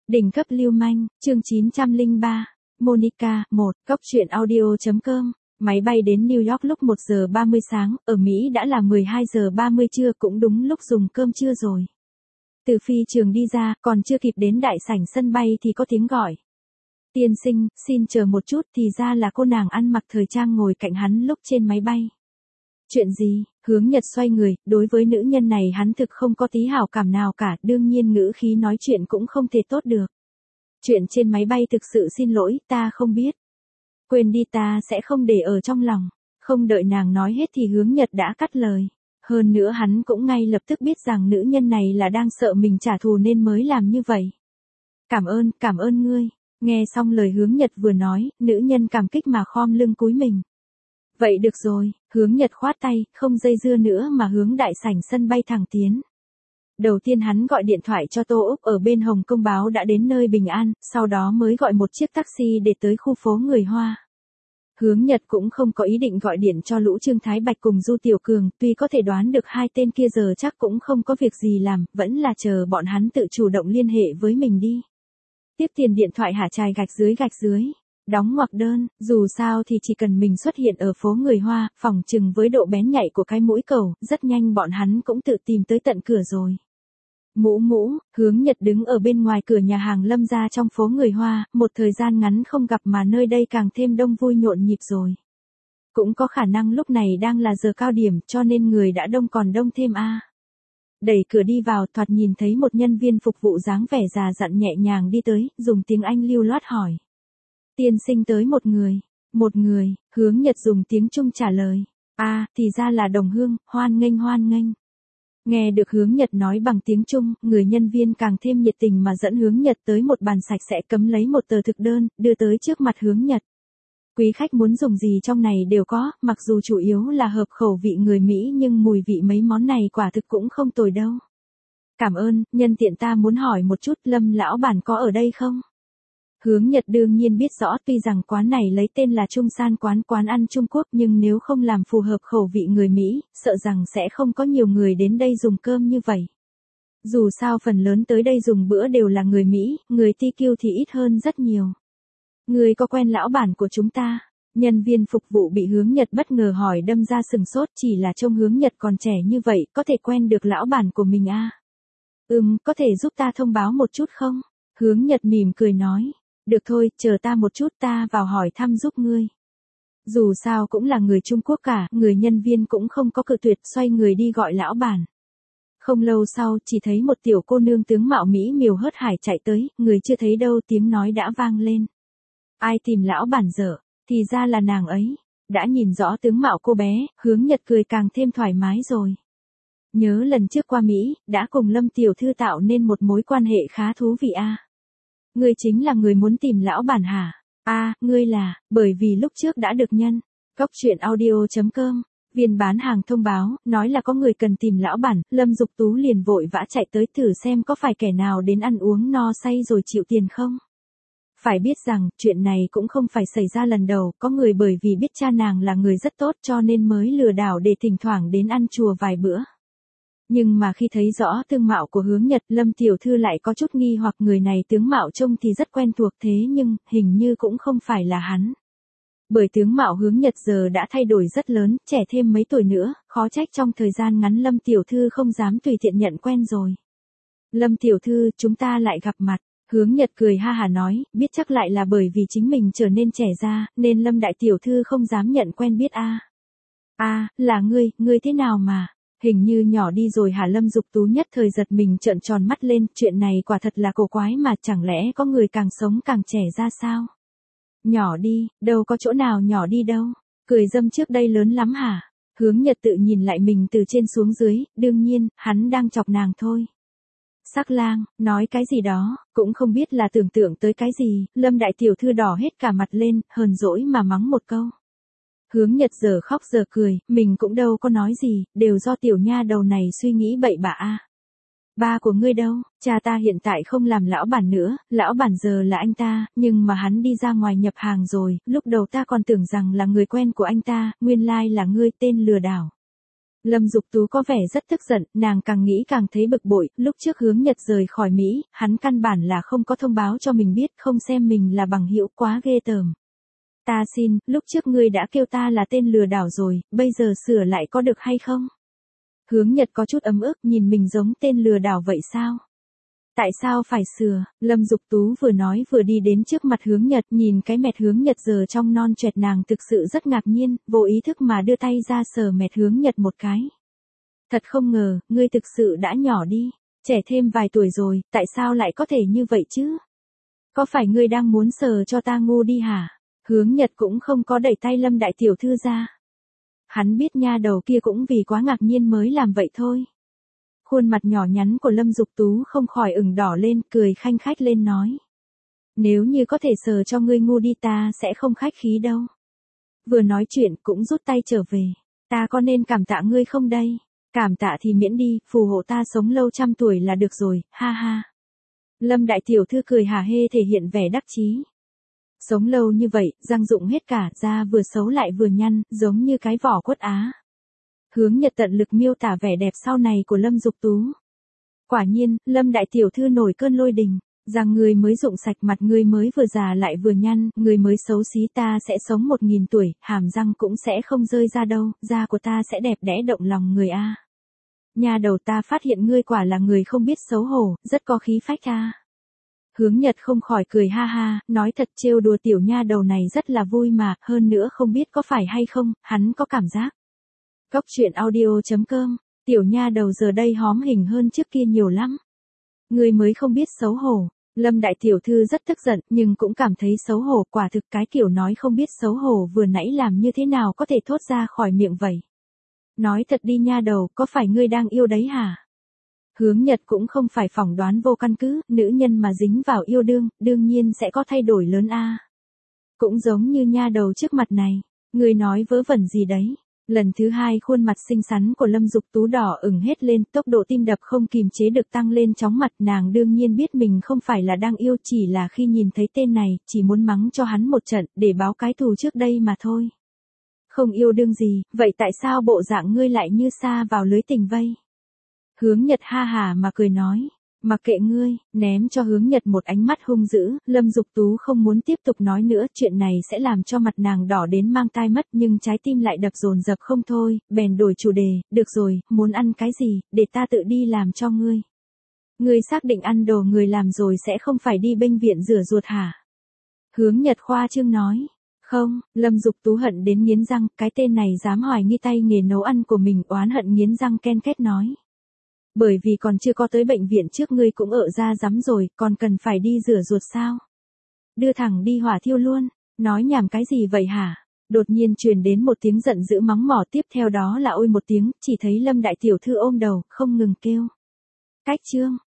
Đỉnh cấp lưu manh, chương 903. Monica, 1, Cóc truyện audio.com. Máy bay đến New York lúc 1 giờ 30 sáng, ở Mỹ đã là 12 giờ 30 trưa, cũng đúng lúc dùng cơm trưa rồi. Từ phi trường đi ra, còn chưa kịp đến đại sảnh sân bay thì có tiếng gọi. Tiên sinh, xin chờ một chút, thì ra là cô nàng ăn mặc thời trang ngồi cạnh hắn lúc trên máy bay. Chuyện gì? Hướng Nhật xoay người, đối với nữ nhân này hắn thực không có tí hảo cảm nào cả, đương nhiên ngữ khí nói chuyện cũng không thể tốt được. Chuyện trên máy bay thực sự xin lỗi, ta không biết. Quên đi, ta sẽ không để ở trong lòng. Không đợi nàng nói hết thì Hướng Nhật đã cắt lời. Hơn nữa hắn cũng ngay lập tức biết rằng nữ nhân này là đang sợ mình trả thù nên mới làm như vậy. Cảm ơn ngươi. Nghe xong lời Hướng Nhật vừa nói, nữ nhân cảm kích mà khom lưng cúi mình. Vậy được rồi, Hướng Nhật khoát tay, không dây dưa nữa mà hướng đại sảnh sân bay thẳng tiến. Đầu tiên hắn gọi điện thoại cho Tô Úc ở bên Hồng Kông báo đã đến nơi bình an, sau đó mới gọi một chiếc taxi để tới khu phố người Hoa. Hướng Nhật cũng không có ý định gọi điện cho lũ Trương Thái Bạch cùng Du Tiểu Cường, tuy có thể đoán được hai tên kia giờ chắc cũng không có việc gì làm, vẫn là chờ bọn hắn tự chủ động liên hệ với mình đi. Tiếp tiền điện thoại hạ chài gạch dưới. Đóng ngoặc đơn, dù sao thì chỉ cần mình xuất hiện ở phố người Hoa, phỏng chừng với độ bén nhạy của cái mũi cẩu, rất nhanh bọn hắn cũng tự tìm tới tận cửa rồi. Mũ, Hướng Nhật đứng ở bên ngoài cửa nhà hàng Lâm gia trong phố người Hoa, một thời gian ngắn không gặp mà nơi đây càng thêm đông vui nhộn nhịp rồi. Cũng có khả năng lúc này đang là giờ cao điểm cho nên người đã đông còn đông thêm a. Đẩy cửa đi vào, thoạt nhìn thấy một nhân viên phục vụ dáng vẻ già dặn nhẹ nhàng đi tới, dùng tiếng Anh lưu loát hỏi. Tiên sinh tới một người, Hướng Nhật dùng tiếng Trung trả lời. Thì ra là Đồng Hương, hoan nghênh. Nghe được Hướng Nhật nói bằng tiếng Trung, người nhân viên càng thêm nhiệt tình mà dẫn Hướng Nhật tới một bàn sạch sẽ, cấm lấy một tờ thực đơn, đưa tới trước mặt Hướng Nhật. Quý khách muốn dùng gì trong này đều có, mặc dù chủ yếu là hợp khẩu vị người Mỹ nhưng mùi vị mấy món này quả thực cũng không tồi đâu. Cảm ơn, nhân tiện ta muốn hỏi một chút, Lâm lão bản có ở đây không? Hướng Nhật đương nhiên biết rõ, tuy rằng quán này lấy tên là Trung San quán ăn Trung Quốc nhưng nếu không làm phù hợp khẩu vị người Mỹ, sợ rằng sẽ không có nhiều người đến đây dùng cơm như vậy. Dù sao phần lớn tới đây dùng bữa đều là người Mỹ, người TQ thì ít hơn rất nhiều. Người có quen lão bản của chúng ta? Nhân viên phục vụ bị Hướng Nhật bất ngờ hỏi đâm ra sừng sốt, chỉ là trông Hướng Nhật còn trẻ như vậy, có thể quen được lão bản của mình à? Có thể giúp ta thông báo một chút không? Hướng Nhật mỉm cười nói. Được thôi, chờ ta một chút, ta vào hỏi thăm giúp ngươi. Dù sao cũng là người Trung Quốc cả, người nhân viên cũng không có cự tuyệt, xoay người đi gọi lão bản. Không lâu sau, chỉ thấy một tiểu cô nương tướng mạo mỹ miều hớt hải chạy tới, người chưa thấy đâu tiếng nói đã vang lên. Ai tìm lão bản dở, thì ra là nàng ấy. Đã nhìn rõ tướng mạo cô bé, Hướng Nhật cười càng thêm thoải mái rồi. Nhớ lần trước qua Mỹ, đã cùng Lâm tiểu thư tạo nên một mối quan hệ khá thú vị a. Ngươi chính là người muốn tìm lão bản hả? Ngươi là, bởi vì lúc trước đã được nhân. Cóc truyện audio.com. Viên bán hàng thông báo, nói là có người cần tìm lão bản, Lâm Dục Tú liền vội vã chạy tới thử xem có phải kẻ nào đến ăn uống no say rồi chịu tiền không. Phải biết rằng, chuyện này cũng không phải xảy ra lần đầu, có người bởi vì biết cha nàng là người rất tốt cho nên mới lừa đảo để thỉnh thoảng đến ăn chùa vài bữa. Nhưng mà khi thấy rõ tướng mạo của Hướng Nhật, Lâm tiểu thư lại có chút nghi hoặc, người này tướng mạo trông thì rất quen thuộc thế nhưng, hình như cũng không phải là hắn. Bởi tướng mạo Hướng Nhật giờ đã thay đổi rất lớn, trẻ thêm mấy tuổi nữa, khó trách trong thời gian ngắn Lâm tiểu thư không dám tùy tiện nhận quen rồi. Lâm tiểu thư, chúng ta lại gặp mặt. Hướng Nhật cười ha hả nói, biết chắc lại là bởi vì chính mình trở nên trẻ ra, nên Lâm đại tiểu thư không dám nhận quen biết là ngươi thế nào mà. Hình như nhỏ đi rồi hả? Lâm Dục Tú nhất thời giật mình trợn tròn mắt lên, chuyện này quả thật là cổ quái mà, chẳng lẽ có người càng sống càng trẻ ra sao? Nhỏ đi, đâu có chỗ nào nhỏ đi đâu, cười dâm trước đây lớn lắm hả? Hướng Nhật tự nhìn lại mình từ trên xuống dưới, đương nhiên, hắn đang chọc nàng thôi. Sắc lang, nói cái gì đó, cũng không biết là tưởng tượng tới cái gì, Lâm đại tiểu thư đỏ hết cả mặt lên, hờn dỗi mà mắng một câu. Hướng Nhật giờ khóc giờ cười, mình cũng đâu có nói gì, đều do tiểu nha đầu này suy nghĩ bậy bạ a. Ba của ngươi đâu? Cha ta hiện tại không làm lão bản nữa, lão bản giờ là anh ta, nhưng mà hắn đi ra ngoài nhập hàng rồi, lúc đầu ta còn tưởng rằng là người quen của anh ta, nguyên lai là ngươi, tên lừa đảo. Lâm Dục Tú có vẻ rất tức giận, nàng càng nghĩ càng thấy bực bội, lúc trước Hướng Nhật rời khỏi Mỹ, hắn căn bản là không có thông báo cho mình biết, không xem mình là bằng hữu, quá ghê tởm. Ta xin, lúc trước ngươi đã kêu ta là tên lừa đảo rồi, bây giờ sửa lại có được hay không? Hướng Nhật có chút ấm ức, nhìn mình giống tên lừa đảo vậy sao? Tại sao phải sửa? Lâm Dục Tú vừa nói vừa đi đến trước mặt Hướng Nhật, nhìn cái mẹt Hướng Nhật giờ trong non choẹt, nàng thực sự rất ngạc nhiên, vô ý thức mà đưa tay ra sờ mẹt Hướng Nhật một cái. Thật không ngờ, ngươi thực sự đã nhỏ đi, trẻ thêm vài tuổi rồi, tại sao lại có thể như vậy chứ? Có phải ngươi đang muốn sờ cho ta ngu đi hả? Hướng Nhật cũng không có đẩy tay Lâm đại tiểu thư ra. Hắn biết nha đầu kia cũng vì quá ngạc nhiên mới làm vậy thôi. Khuôn mặt nhỏ nhắn của Lâm Dục Tú không khỏi ửng đỏ lên, cười khanh khách lên nói. Nếu như có thể sờ cho ngươi ngu đi ta sẽ không khách khí đâu. Vừa nói chuyện cũng rút tay trở về. Ta có nên cảm tạ ngươi không đây? Cảm tạ thì miễn đi, phù hộ ta sống lâu trăm tuổi là được rồi, ha ha. Lâm đại tiểu thư cười hả hê thể hiện vẻ đắc chí. Sống lâu như vậy, răng rụng hết cả, da vừa xấu lại vừa nhăn, giống như cái vỏ quất á. Hướng Nhật tận lực miêu tả vẻ đẹp sau này của Lâm Dục Tú. Quả nhiên, Lâm đại tiểu thư nổi cơn lôi đình, rằng người mới rụng sạch, mặt người mới vừa già lại vừa nhăn, người mới xấu xí, ta sẽ sống 1000 tuổi, hàm răng cũng sẽ không rơi ra đâu, da của ta sẽ đẹp đẽ động lòng người a. Nhà đầu, ta phát hiện ngươi quả là người không biết xấu hổ, rất có khí phách a. Hướng Nhật không khỏi cười ha ha, nói thật, trêu đùa tiểu nha đầu này rất là vui mà, hơn nữa không biết có phải hay không, hắn có cảm giác. Cốc truyện audio.com, tiểu nha đầu giờ đây hóm hình hơn trước kia nhiều lắm. Người mới không biết xấu hổ. Lâm đại tiểu thư rất tức giận, nhưng cũng cảm thấy xấu hổ, quả thực cái kiểu nói không biết xấu hổ vừa nãy làm như thế nào có thể thốt ra khỏi miệng vậy. Nói thật đi nha đầu, có phải ngươi đang yêu đấy hả? Hướng Nhật cũng không phải phỏng đoán vô căn cứ, nữ nhân mà dính vào yêu đương, đương nhiên sẽ có thay đổi lớn a. Cũng giống như nha đầu trước mặt này, ngươi nói vớ vẩn gì đấy? Lần thứ hai khuôn mặt xinh xắn của Lâm Dục Tú đỏ ửng hết lên, tốc độ tim đập không kìm chế được tăng lên chóng mặt, nàng đương nhiên biết mình không phải là đang yêu, chỉ là khi nhìn thấy tên này, chỉ muốn mắng cho hắn một trận, để báo cái thù trước đây mà thôi. Không yêu đương gì, vậy tại sao bộ dạng ngươi lại như sa vào lưới tình vây? Hướng Nhật ha hà mà cười nói. Mặc kệ ngươi, ném cho Hướng Nhật một ánh mắt hung dữ, Lâm Dục Tú không muốn tiếp tục nói nữa, chuyện này sẽ làm cho mặt nàng đỏ đến mang tai mất, nhưng trái tim lại đập dồn dập không thôi, bèn đổi chủ đề, được rồi, muốn ăn cái gì, để ta tự đi làm cho ngươi. Ngươi xác định ăn đồ người làm rồi sẽ không phải đi bệnh viện rửa ruột hả? Hướng Nhật khoa trương nói. Không, Lâm Dục Tú hận đến nghiến răng, cái tên này dám hoài nghi tay nghề nấu ăn của mình, oán hận nghiến răng ken két nói. Bởi vì còn chưa có tới bệnh viện trước ngươi cũng ở ra rắm rồi, còn cần phải đi rửa ruột sao? Đưa thẳng đi hỏa thiêu luôn, nói nhảm cái gì vậy hả? Đột nhiên truyền đến một tiếng giận dữ mắng mỏ, tiếp theo đó là ôi một tiếng, chỉ thấy Lâm đại tiểu thư ôm đầu, không ngừng kêu. Cách chương.